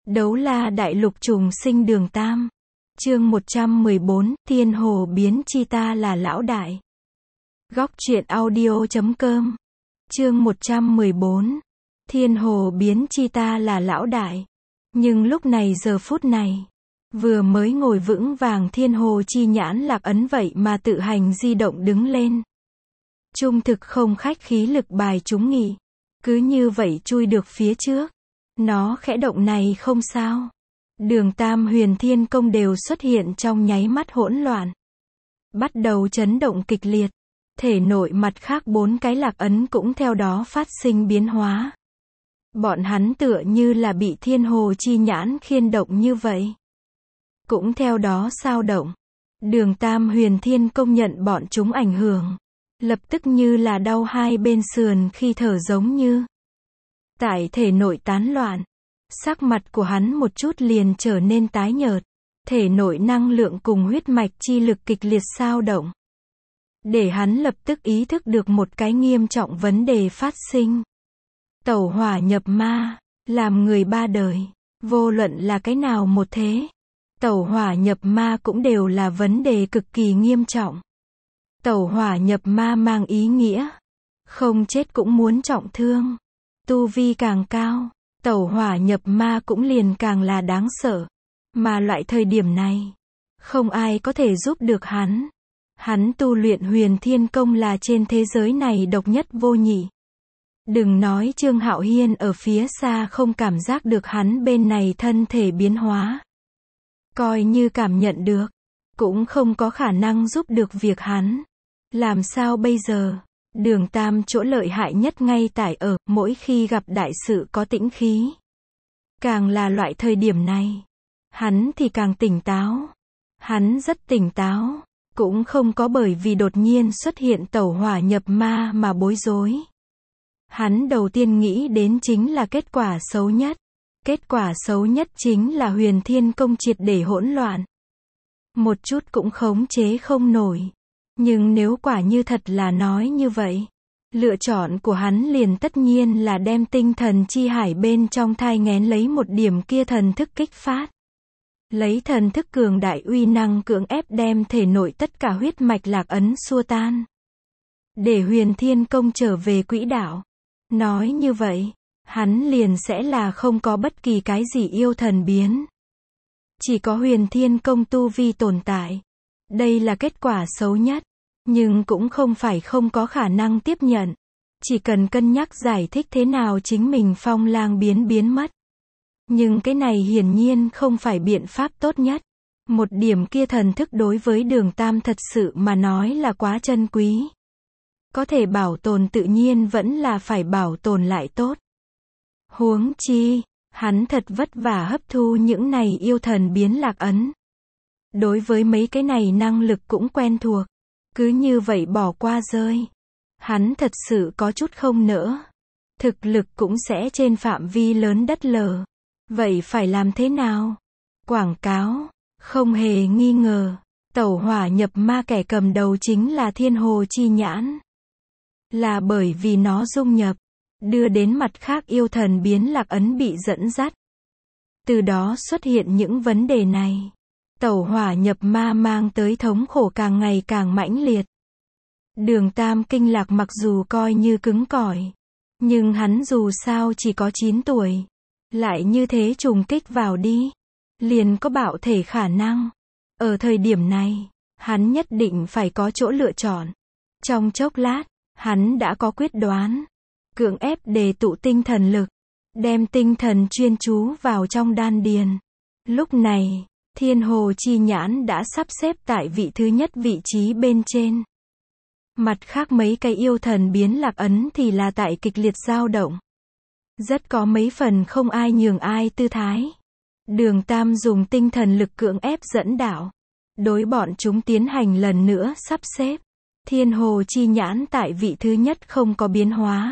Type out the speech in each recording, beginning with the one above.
Đấu la đại lục trùng sinh đường Tam. Chương 114, Thiên Hồ biến chi ta là lão đại. Góc truyện audio.com. Chương 114. Thiên Hồ biến chi ta là lão đại. Nhưng lúc này giờ phút này, vừa mới ngồi vững vàng Thiên Hồ chi nhãn Lạc Ấn vậy mà tự hành di động đứng lên. Trung thực không khách khí lực bài chúng nghị. Cứ như vậy chui được phía trước. Nó khẽ động này không sao. Đường Tam Huyền Thiên Công đều xuất hiện trong nháy mắt hỗn loạn. Bắt đầu chấn động kịch liệt. Thể nội mặt khác 4 cái lạc ấn cũng theo đó phát sinh biến hóa. Bọn hắn tựa như là bị Thiên Hồ chi nhãn khiên động như vậy. Cũng theo đó sao động. Đường Tam Huyền Thiên Công nhận bọn chúng ảnh hưởng. Lập tức như là đau hai bên sườn khi thở giống như. Tại thể nội tán loạn. Sắc mặt của hắn một chút liền trở nên tái nhợt. Thể nội năng lượng cùng huyết mạch chi lực kịch liệt sao động. Để hắn lập tức ý thức được một cái nghiêm trọng vấn đề phát sinh. Tẩu hỏa nhập ma, làm người ba đời. Vô luận là cái nào một thế. Tẩu hỏa nhập ma cũng đều là vấn đề cực kỳ nghiêm trọng. Tẩu hỏa nhập ma mang ý nghĩa. Không chết cũng muốn trọng thương. Tu vi càng cao. Tẩu hỏa nhập ma cũng liền càng là đáng sợ. Mà loại thời điểm này, không ai có thể giúp được hắn. Hắn tu luyện Huyền Thiên Công là trên thế giới này độc nhất vô nhị. Đừng nói Trương Hạo Hiên ở phía xa không cảm giác được hắn bên này thân thể biến hóa. Coi như cảm nhận được, cũng không có khả năng giúp được việc hắn. Làm sao bây giờ? Đường Tam chỗ lợi hại nhất ngay tại ở, mỗi khi gặp đại sự có tĩnh khí. Càng là loại thời điểm này, hắn thì càng tỉnh táo. Hắn rất tỉnh táo, cũng không có bởi vì đột nhiên xuất hiện tẩu hỏa nhập ma mà bối rối. Hắn đầu tiên nghĩ đến chính là kết quả xấu nhất. Kết quả xấu nhất chính là Huyền Thiên Công triệt để hỗn loạn. Một chút cũng khống chế không nổi. Nhưng nếu quả như thật là nói như vậy, lựa chọn của hắn liền tất nhiên là đem tinh thần chi hải bên trong thai nghén lấy một điểm kia thần thức kích phát. Lấy thần thức cường đại uy năng cưỡng ép đem thể nội tất cả huyết mạch lạc ấn xua tan. Để Huyền Thiên Công trở về quỹ đạo. Nói như vậy, hắn liền sẽ là không có bất kỳ cái gì yêu thần biến. Chỉ có Huyền Thiên Công tu vi tồn tại. Đây là kết quả xấu nhất. Nhưng cũng không phải không có khả năng tiếp nhận. Chỉ cần cân nhắc giải thích thế nào chính mình phong lang biến mất. Nhưng cái này hiển nhiên không phải biện pháp tốt nhất. Một điểm kia thần thức đối với Đường Tam thật sự mà nói là quá chân quý. Có thể bảo tồn tự nhiên vẫn là phải bảo tồn lại tốt. Huống chi, hắn thật vất vả hấp thu những này yêu thần biến lạc ấn. Đối với mấy cái này năng lực cũng quen thuộc. Cứ như vậy bỏ qua rơi. Hắn thật sự có chút không nỡ. Thực lực cũng sẽ trên phạm vi lớn đất lở. Vậy phải làm thế nào? Quảng cáo. Không hề nghi ngờ. Tẩu hỏa nhập ma kẻ cầm đầu chính là Thiên Hồ chi nhãn. Là bởi vì nó dung nhập. Đưa đến mặt khác yêu thần biến lạc ấn bị dẫn dắt. Từ đó xuất hiện những vấn đề này. Tẩu hỏa nhập ma mang tới thống khổ càng ngày càng mãnh liệt. Đường Tam kinh lạc mặc dù coi như cứng cỏi. Nhưng hắn dù sao chỉ có 9 tuổi. Lại như thế trùng kích vào đi. Liền có bạo thể khả năng. Ở thời điểm này, hắn nhất định phải có chỗ lựa chọn. Trong chốc lát, hắn đã có quyết đoán. Cưỡng ép đề tụ tinh thần lực. Đem tinh thần chuyên chú vào trong đan điền. Lúc này, Thiên Hồ chi nhãn đã sắp xếp tại vị thứ nhất vị trí bên trên. Mặt khác mấy cái yêu thần biến lạc ấn thì là tại kịch liệt dao động. Rất có mấy phần không ai nhường ai tư thái. Đường Tam dùng tinh thần lực cưỡng ép dẫn đạo. Đối bọn chúng tiến hành lần nữa sắp xếp. Thiên Hồ chi nhãn tại vị thứ nhất không có biến hóa.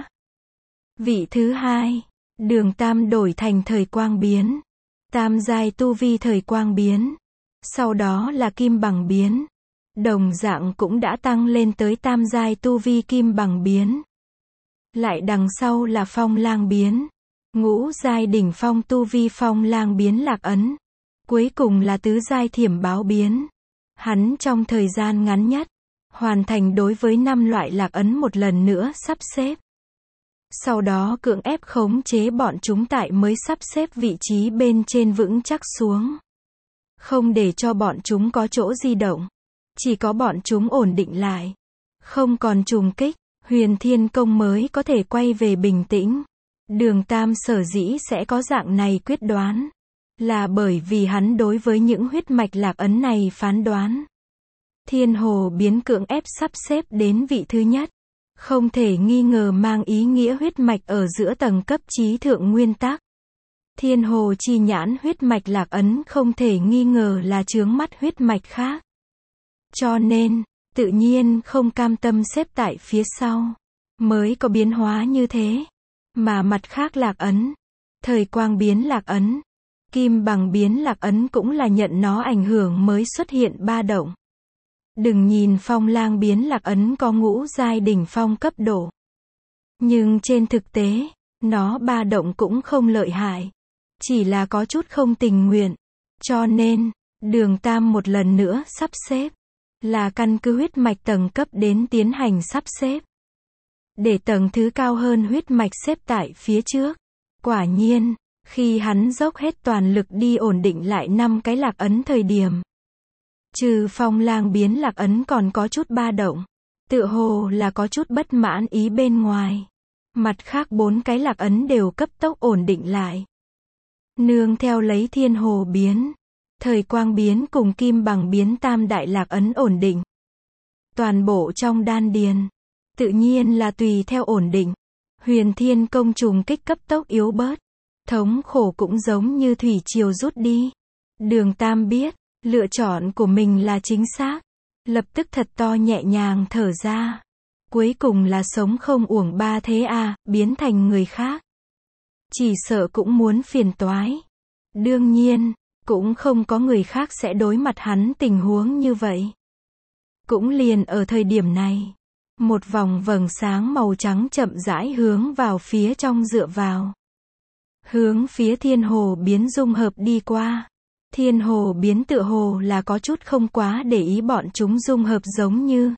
Vị thứ hai, Đường Tam đổi thành thời quang biến. Tam giai tu vi thời quang biến. Sau đó là kim bằng biến. Đồng dạng cũng đã tăng lên tới tam giai tu vi kim bằng biến. Lại đằng sau là phong lang biến. ngũ giai đỉnh phong tu vi phong lang biến lạc ấn. Cuối cùng là tứ giai thiểm báo biến. Hắn trong thời gian ngắn nhất, hoàn thành đối với 5 loại lạc ấn một lần nữa sắp xếp. Sau đó cưỡng ép khống chế bọn chúng tại mới sắp xếp vị trí bên trên vững chắc xuống. Không để cho bọn chúng có chỗ di động. Chỉ có bọn chúng ổn định lại. Không còn trùng kích, Huyền Thiên Công mới có thể quay về bình tĩnh. Đường Tam sở dĩ sẽ có dạng này quyết đoán. Là bởi vì hắn đối với những huyết mạch lạc ấn này phán đoán. Thiên hồ biến cưỡng ép sắp xếp đến vị thứ nhất. Không thể nghi ngờ mang ý nghĩa huyết mạch ở giữa tầng cấp trí thượng nguyên tắc. Thiên hồ chi nhãn huyết mạch lạc ấn không thể nghi ngờ là chướng mắt huyết mạch khác. Cho nên, tự nhiên không cam tâm xếp tại phía sau. Mới có biến hóa như thế. Mà mặt khác lạc ấn, thời quang biến lạc ấn, kim bằng biến lạc ấn cũng là nhận nó ảnh hưởng mới xuất hiện ba động. Đừng nhìn phong lang biến lạc ấn có ngũ giai đỉnh phong cấp độ. Nhưng trên thực tế, nó ba động cũng không lợi hại. Chỉ là có chút không tình nguyện. Cho nên, đường Tam một lần nữa sắp xếp. Là căn cứ huyết mạch tầng cấp đến tiến hành sắp xếp. Để tầng thứ cao hơn huyết mạch xếp tại phía trước. Quả nhiên, khi hắn dốc hết toàn lực đi ổn định lại 5 cái lạc ấn thời điểm. Trừ phong lang biến lạc ấn còn có chút ba động. Tựa hồ là có chút bất mãn ý bên ngoài. Mặt khác 4 cái lạc ấn đều cấp tốc ổn định lại. Nương theo lấy thiên hồ biến, thời quang biến cùng kim bằng biến tam đại lạc ấn ổn định. Toàn bộ trong đan điền, tự nhiên là tùy theo ổn định. Huyền Thiên Công trùng kích cấp tốc yếu bớt. Thống khổ cũng giống như thủy triều rút đi. Đường Tam biết, lựa chọn của mình là chính xác. Lập tức thật to nhẹ nhàng thở ra. Cuối cùng là sống không uổng ba thế à, biến thành người khác. Chỉ sợ cũng muốn phiền toái. Đương nhiên, cũng không có người khác sẽ đối mặt hắn tình huống như vậy. Cũng liền ở thời điểm này, một vòng vầng sáng màu trắng chậm rãi hướng vào phía trong dựa vào. Hướng phía thiên hồ biến dung hợp đi qua. Thiên hồ biến tựa hồ là có chút không quá để ý bọn chúng dung hợp giống như.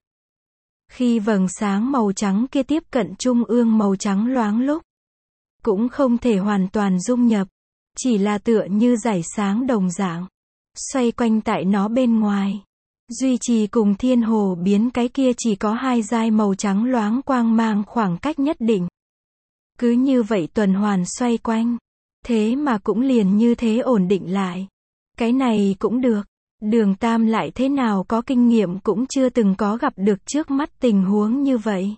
Khi vầng sáng màu trắng kia tiếp cận trung ương màu trắng loáng lúc. Cũng không thể hoàn toàn dung nhập. Chỉ là tựa như rải sáng đồng dạng. Xoay quanh tại nó bên ngoài. Duy trì cùng thiên hồ biến cái kia chỉ có 2 giai màu trắng loáng quang mang khoảng cách nhất định. Cứ như vậy tuần hoàn xoay quanh. Thế mà cũng liền như thế ổn định lại. Cái này cũng được. Đường Tam lại thế nào có kinh nghiệm cũng chưa từng có gặp được trước mắt tình huống như vậy.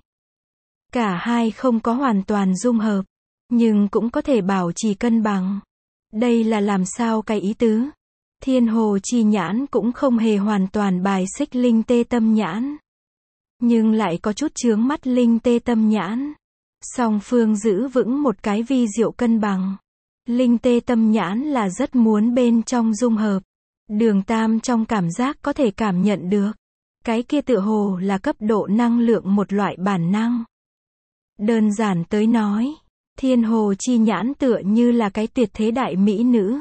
Cả hai không có hoàn toàn dung hợp. Nhưng cũng có thể bảo trì cân bằng. Đây là làm sao cái ý tứ? Thiên hồ chi nhãn cũng không hề hoàn toàn bài xích linh tê tâm nhãn. Nhưng lại có chút chướng mắt linh tê tâm nhãn. Song phương giữ vững một cái vi diệu cân bằng. Linh tê tâm nhãn là rất muốn bên trong dung hợp. Đường Tam trong cảm giác có thể cảm nhận được. Cái kia tựa hồ là cấp độ năng lượng một loại bản năng. Đơn giản tới nói, thiên hồ chi nhãn tựa như là cái tuyệt thế đại mỹ nữ.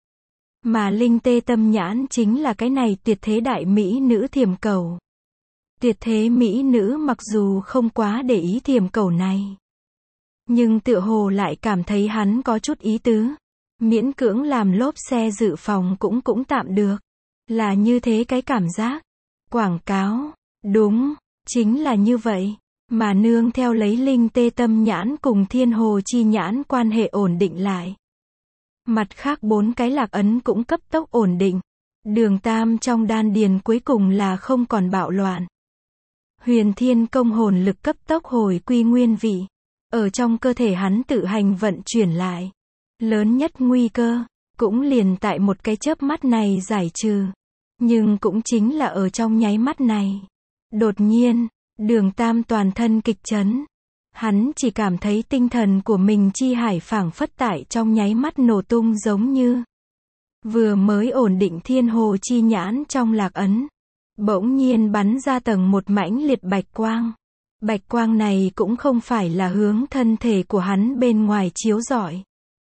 Mà linh tê tâm nhãn chính là cái này tuyệt thế đại mỹ nữ thiểm cầu. Tuyệt thế mỹ nữ mặc dù không quá để ý thiểm cầu này. Nhưng tựa hồ lại cảm thấy hắn có chút ý tứ. Miễn cưỡng làm lốp xe dự phòng cũng tạm được. Là như thế cái cảm giác. Quảng cáo. Đúng. Chính là như vậy. Mà nương theo lấy linh tê tâm nhãn cùng thiên hồ chi nhãn quan hệ ổn định lại. Mặt khác 4 cái lạc ấn cũng cấp tốc ổn định. Đường Tam trong đan điền cuối cùng là không còn bạo loạn. Huyền Thiên Công hồn lực cấp tốc hồi quy nguyên vị. Ở trong cơ thể hắn tự hành vận chuyển lại. Lớn nhất nguy cơ, cũng liền tại một cái chớp mắt này giải trừ. Nhưng cũng chính là ở trong nháy mắt này. Đột nhiên, đường Tam toàn thân kịch chấn. Hắn chỉ cảm thấy tinh thần của mình chi hải phảng phất tại trong nháy mắt nổ tung giống như. Vừa mới ổn định thiên hồ chi nhãn trong lạc ấn. Bỗng nhiên bắn ra tầng một mãnh liệt bạch quang. Bạch quang này cũng không phải là hướng thân thể của hắn bên ngoài chiếu rọi.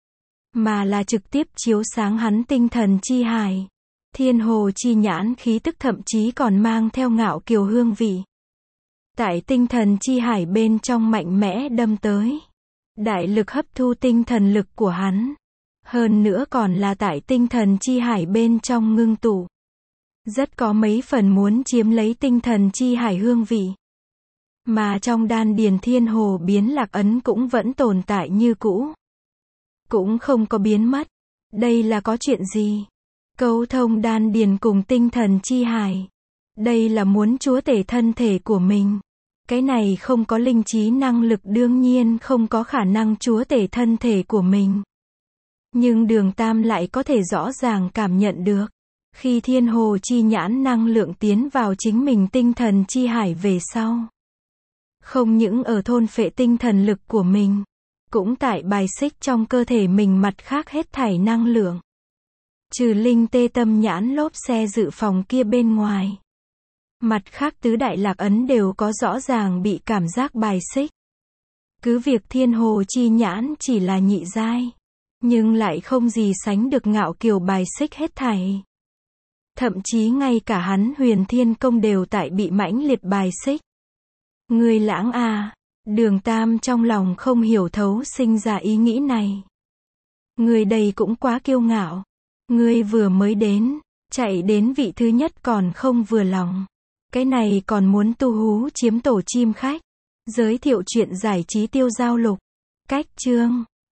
mà là trực tiếp chiếu sáng hắn tinh thần chi hải. Thiên hồ chi nhãn khí tức thậm chí còn mang theo ngạo kiều hương vị. Tại tinh thần chi hải bên trong mạnh mẽ đâm tới. Đại lực hấp thu tinh thần lực của hắn. Hơn nữa còn là tại tinh thần chi hải bên trong ngưng tụ. Rất có mấy phần muốn chiếm lấy tinh thần chi hải hương vị. Mà trong đan điền thiên hồ biến lạc ấn cũng vẫn tồn tại như cũ. Cũng không có biến mất. Đây là có chuyện gì? Câu thông đan điền cùng tinh thần chi hải. Đây là muốn chúa tể thân thể của mình. Cái này không có linh trí năng lực đương nhiên không có khả năng chúa tể thân thể của mình. Nhưng Đường Tam lại có thể rõ ràng cảm nhận được. Khi thiên hồ chi nhãn năng lượng tiến vào chính mình tinh thần chi hải về sau. Không những ở thôn phệ tinh thần lực của mình. Cũng tại bài xích trong cơ thể mình mặt khác hết thảy năng lượng. Trừ linh tê tâm nhãn lốp xe dự phòng kia bên ngoài. Mặt khác tứ đại lạc ấn đều có rõ ràng bị cảm giác bài xích. Cứ việc thiên hồ chi nhãn chỉ là nhị giai. Nhưng lại không gì sánh được ngạo kiều bài xích hết thảy. Thậm chí ngay cả hắn huyền thiên công đều tại bị mãnh liệt bài xích. Người lãng à, Đường Tam trong lòng không hiểu thấu sinh ra ý nghĩ này. Người đây cũng quá kiêu ngạo. Người vừa mới đến, chạy đến vị thứ nhất còn không vừa lòng. Cái này còn muốn tu hú chiếm tổ chim khách. Giới thiệu chuyện giải trí tiêu giao lục. Cách chương